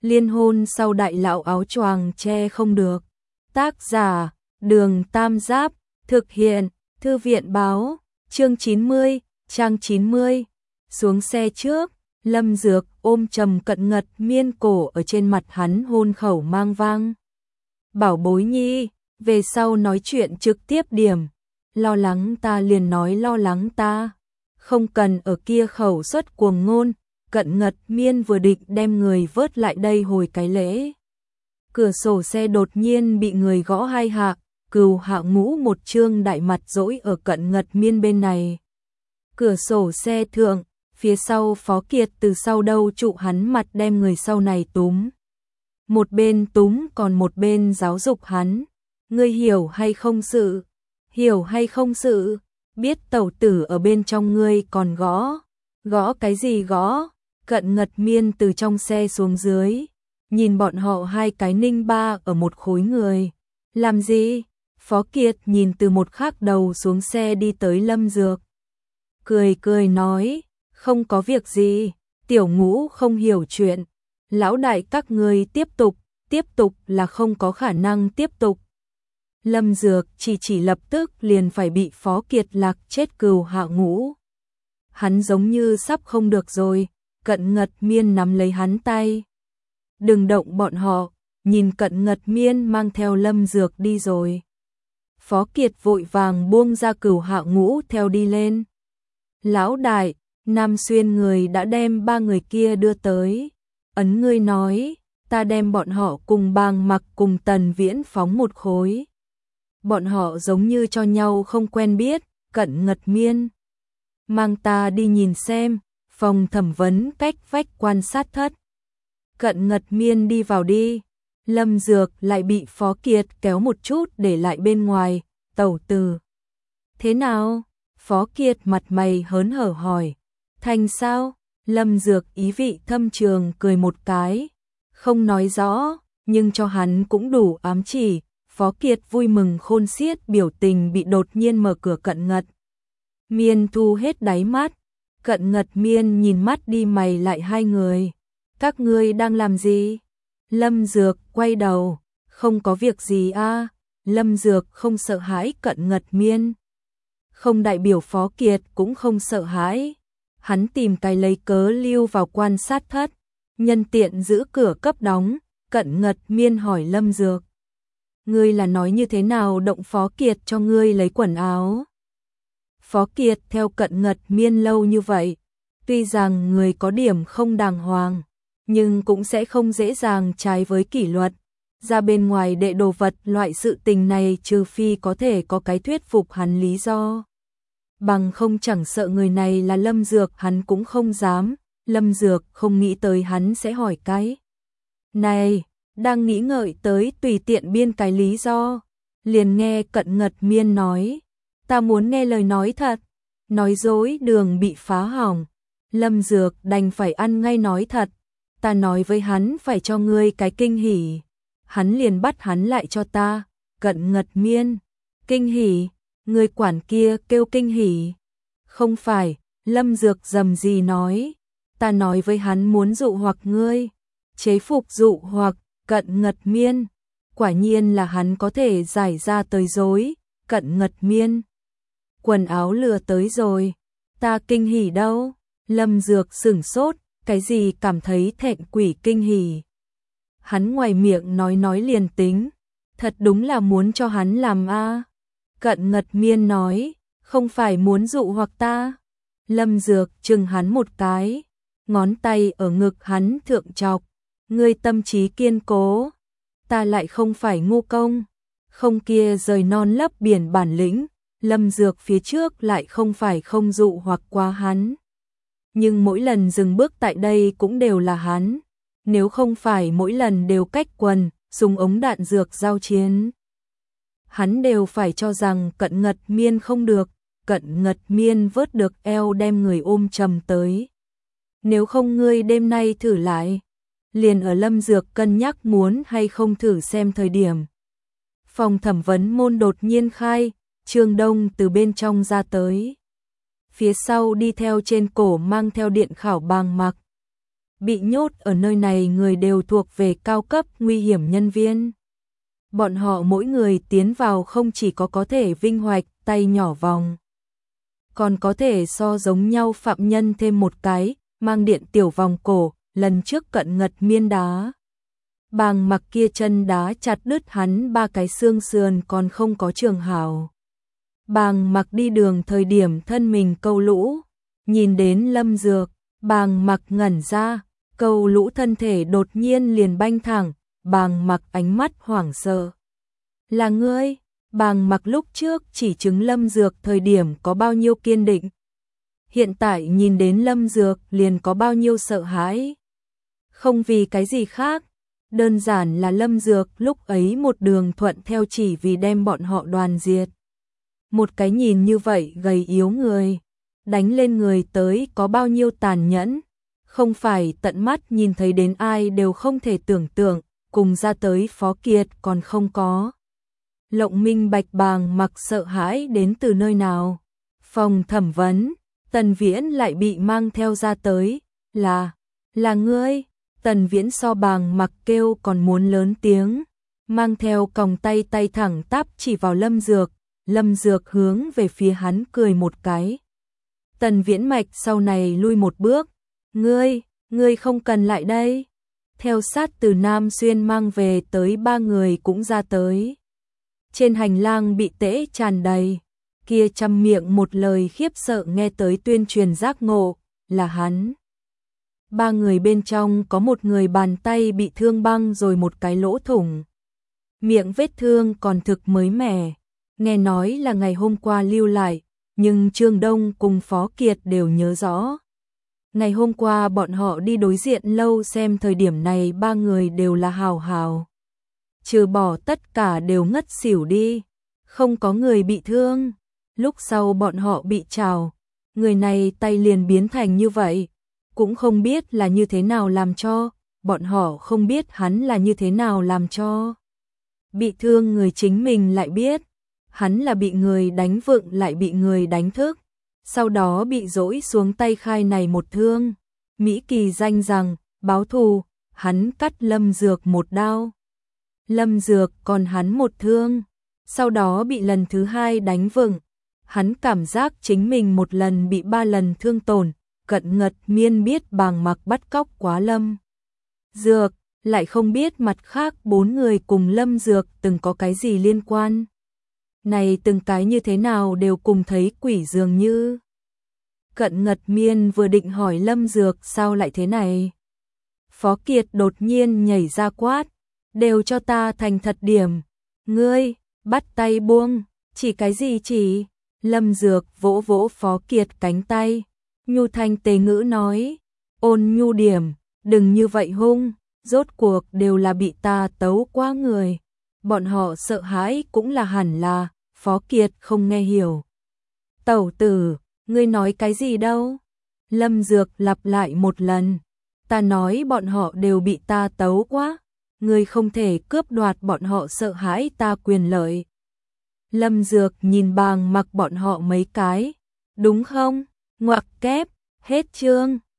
Liên hôn sau đại lão áo choàng che không được. Tác giả, Đường Tam Giáp, thực hiện, Thư viện báo, chương 90, trang 90. Xuống xe trước, Lâm Dược ôm Trầm Cận Ngật Miên cổ ở trên mặt hắn hôn khẩu mang vang. Bảo bối nhi, về sau nói chuyện trực tiếp điểm. Lo lắng ta liền nói lo lắng ta. Không cần ở kia khẩu suất cuồng ngôn. Cận Ngật Miên vừa định đem người vớt lại đây hồi cái lễ. Cửa sổ xe đột nhiên bị người gõ hai hạ, Cừu Hạo Ngũ một trương đại mặt dỗi ở Cận Ngật Miên bên này. Cửa sổ xe thượng, phía sau Phó Kiệt từ sau đâu trụ hắn mặt đem người sau này túm. Một bên túm còn một bên giáo dục hắn. Ngươi hiểu hay không sự? Hiểu hay không sự? Biết tẩu tử ở bên trong ngươi còn gõ. Gõ cái gì gõ? Cận Ngật Miên từ trong xe xuống dưới, nhìn bọn họ hai cái ninh ba ở một khối người. Làm gì? Phó Kiệt nhìn từ một khác đầu xuống xe đi tới Lâm Dược. Cười cười nói, không có việc gì, Tiểu Ngũ không hiểu chuyện. Lão đại các ngươi tiếp tục là không có khả năng tiếp tục. Lâm Dược chỉ lập tức liền phải bị Phó Kiệt lạc chết Cừu Hạo Ngũ. Hắn giống như sắp không được rồi. Cận Ngật Miên nắm lấy hắn tay. Đừng động bọn họ, nhìn Cận Ngật Miên mang theo Lâm Dược đi rồi. Phó Kiệt vội vàng buông ra Cừu Hạo Ngũ theo đi lên. Lão đại, Nam Xuyên người đã đem ba người kia đưa tới. Ấn ngươi nói, ta đem bọn họ cùng Bàng Mặc cùng Tần Viễn phóng một khối. Bọn họ giống như cho nhau không quen biết. Cận Ngật Miên, mang ta đi nhìn xem. Phòng thẩm vấn cách vách quan sát thất. Cận Ngật Miên đi vào đi. Lâm Dược lại bị Phó Kiệt kéo một chút để lại bên ngoài. Tẩu tử, thế nào? Phó Kiệt mặt mày hớn hở hỏi. Thành sao? Lâm Dược ý vị thâm trường cười một cái. Không nói rõ, nhưng cho hắn cũng đủ ám chỉ. Phó Kiệt vui mừng khôn xiết, biểu tình bị đột nhiên mở cửa Cận Ngật Miên thu hết đáy mắt. Cận Ngật Miên nhìn mắt đi mày lại hai người. Các ngươi đang làm gì? Lâm Dược quay đầu. Không có việc gì a. Lâm Dược không sợ hãi Cận Ngật Miên. Không đại biểu Phó Kiệt cũng không sợ hãi. Hắn tìm cái lấy cớ lưu vào quan sát thất. Nhân tiện giữ cửa cấp đóng. Cận Ngật Miên hỏi Lâm Dược. Ngươi là nói như thế nào động Phó Kiệt cho ngươi lấy quần áo? Phó Kiệt theo Cận Ngật Miên lâu như vậy, tuy rằng người có điểm không đàng hoàng, nhưng cũng sẽ không dễ dàng trái với kỷ luật. Ra bên ngoài đệ đồ vật loại sự tình này trừ phi có thể có cái thuyết phục hắn lý do. Bằng không chẳng sợ người này là Lâm Dược hắn cũng không dám. Lâm Dược không nghĩ tới hắn sẽ hỏi cái này, đang nghĩ ngợi tới tùy tiện biên cái lý do. Liền nghe Cận Ngật Miên nói. Ta muốn nghe lời nói thật. Nói dối đường bị phá hỏng. Lâm Dược đành phải ăn ngay nói thật. Ta nói với hắn phải cho ngươi cái kinh hỉ. Hắn liền bắt hắn lại cho ta. Cận Ngật Miên. Kinh hỉ? Người quản kia kêu kinh hỉ. Không phải. Lâm Dược rầm rì nói. Ta nói với hắn muốn dụ hoặc ngươi. Chế phục dụ hoặc. Cận Ngật Miên. Quả nhiên là hắn có thể giải ra tới dối. Cận Ngật Miên. Quần áo lừa tới rồi. Ta kinh hỉ đâu? Lâm Dược sửng sốt. Cái gì cảm thấy thẹn quỷ kinh hỉ? Hắn ngoài miệng nói liền tính. Thật đúng là muốn cho hắn làm a. Cận Ngật Miên nói. Không phải muốn dụ hoặc ta. Lâm Dược chừng hắn một cái. Ngón tay ở ngực hắn thượng chọc. Ngươi tâm trí kiên cố. Ta lại không phải ngu công. Không kia rời non lấp biển bản lĩnh. Lâm Dược phía trước lại không phải không dụ hoặc qua hắn. Nhưng mỗi lần dừng bước tại đây cũng đều là hắn. Nếu không phải mỗi lần đều cách quần, dùng ống đạn dược giao chiến. Hắn đều phải cho rằng Cận Ngật Miên không được. Cận Ngật Miên vớt được eo đem người ôm trầm tới. Nếu không ngươi đêm nay thử lại. Liền ở Lâm Dược cân nhắc muốn hay không thử xem thời điểm. Phòng thẩm vấn môn đột nhiên khai. Trương Đông từ bên trong ra tới. Phía sau đi theo trên cổ mang theo điện khảo Bàng Mặc. bị nhốt ở nơi này người đều thuộc về cao cấp nguy hiểm nhân viên. Bọn họ mỗi người tiến vào không chỉ có thể vinh hoạch tay nhỏ vòng, còn có thể so giống nhau phạm nhân thêm một cái, mang điện tiểu vòng cổ, lần trước Cận Ngật Miên đá. Bàng Mặc kia chân đá chặt đứt hắn 3 cái xương sườn còn không có trường hảo. Bàng Mặc đi đường thời điểm thân mình câu lũ, nhìn đến Lâm Dược, Bàng Mặc ngẩn ra, câu lũ thân thể đột nhiên liền banh thẳng, Bàng Mặc ánh mắt hoảng sợ. Là ngươi? Bàng Mặc lúc trước chỉ chứng Lâm Dược thời điểm có bao nhiêu kiên định. Hiện tại nhìn đến Lâm Dược liền có bao nhiêu sợ hãi. Không vì cái gì khác, đơn giản là Lâm Dược lúc ấy một đường thuận theo chỉ vì đem bọn họ đoàn diệt. Một cái nhìn như vậy gầy yếu người, đánh lên người tới có bao nhiêu tàn nhẫn, không phải tận mắt nhìn thấy đến ai đều không thể tưởng tượng, cùng ra tới Phó Kiệt còn không có. Lộng minh bạch Bàng Mặc sợ hãi đến từ nơi nào. Phòng thẩm vấn, Tần Viễn lại bị mang theo ra tới, là ngươi. Tần Viễn so Bàng Mặc kêu còn muốn lớn tiếng, mang theo còng tay thẳng tắp chỉ vào Lâm Dược, Lâm Dược hướng về phía hắn cười một cái. Tần Viễn mạch sau này lui một bước, ngươi không cần lại đây. Theo sát từ Nam Xuyên mang về tới 3 người cũng ra tới. Trên hành lang bị tễ tràn đầy, kia trăm miệng một lời khiếp sợ nghe tới tuyên truyền giác ngộ, là hắn. 3 người bên trong có một người bàn tay bị thương băng rồi một cái lỗ thủng. Miệng vết thương còn thực mới mẻ, nghe nói là ngày hôm qua lưu lại, nhưng Trương Đông cùng Phó Kiệt đều nhớ rõ. Ngày hôm qua bọn họ đi đối diện lâu xem thời điểm này 3 người đều là hào hào. Trừ bỏ tất cả đều ngất xỉu đi, không có người bị thương. Lúc sau bọn họ bị trào, người này tay liền biến thành như vậy, cũng không biết là như thế nào làm cho, bọn họ không biết hắn là như thế nào làm cho. Bị thương người chính mình lại biết, hắn là bị người đánh vựng lại bị người đánh thức, sau đó bị dỗi xuống tay khai này một thương. Mỹ Kỳ danh rằng, báo thù, hắn cắt Lâm Dược một đao. Lâm Dược còn hắn một thương, sau đó bị lần thứ 2 đánh vựng. Hắn cảm giác chính mình một lần bị 3 lần thương tổn. Cận Ngật Miên biết Bàng Mặc bắt cóc quá Lâm Dược, lại không biết mặt khác 4 người cùng Lâm Dược từng có cái gì liên quan. Này từng cái như thế nào đều cùng thấy quỷ dường như. Cận Ngật Miên vừa định hỏi Lâm Dược sao lại thế này. Phó Kiệt đột nhiên nhảy ra quát, đều cho ta thành thật điểm. Ngươi, bắt tay buông, chỉ cái gì chỉ. Lâm Dược vỗ vỗ Phó Kiệt cánh tay, nhu thanh tế ngữ nói, ôn nhu điểm, đừng như vậy hung, rốt cuộc đều là bị ta tấu quá người. Bọn họ sợ hãi cũng là hẳn là. Phó Kiệt không nghe hiểu. Tẩu tử, ngươi nói cái gì đâu? Lâm Dược lặp lại một lần. Ta nói bọn họ đều bị ta tấu quá. Ngươi không thể cướp đoạt bọn họ sợ hãi ta quyền lợi. Lâm Dược nhìn Bàng Mặc bọn họ mấy cái. Đúng không? Ngoặc kép, hết chương.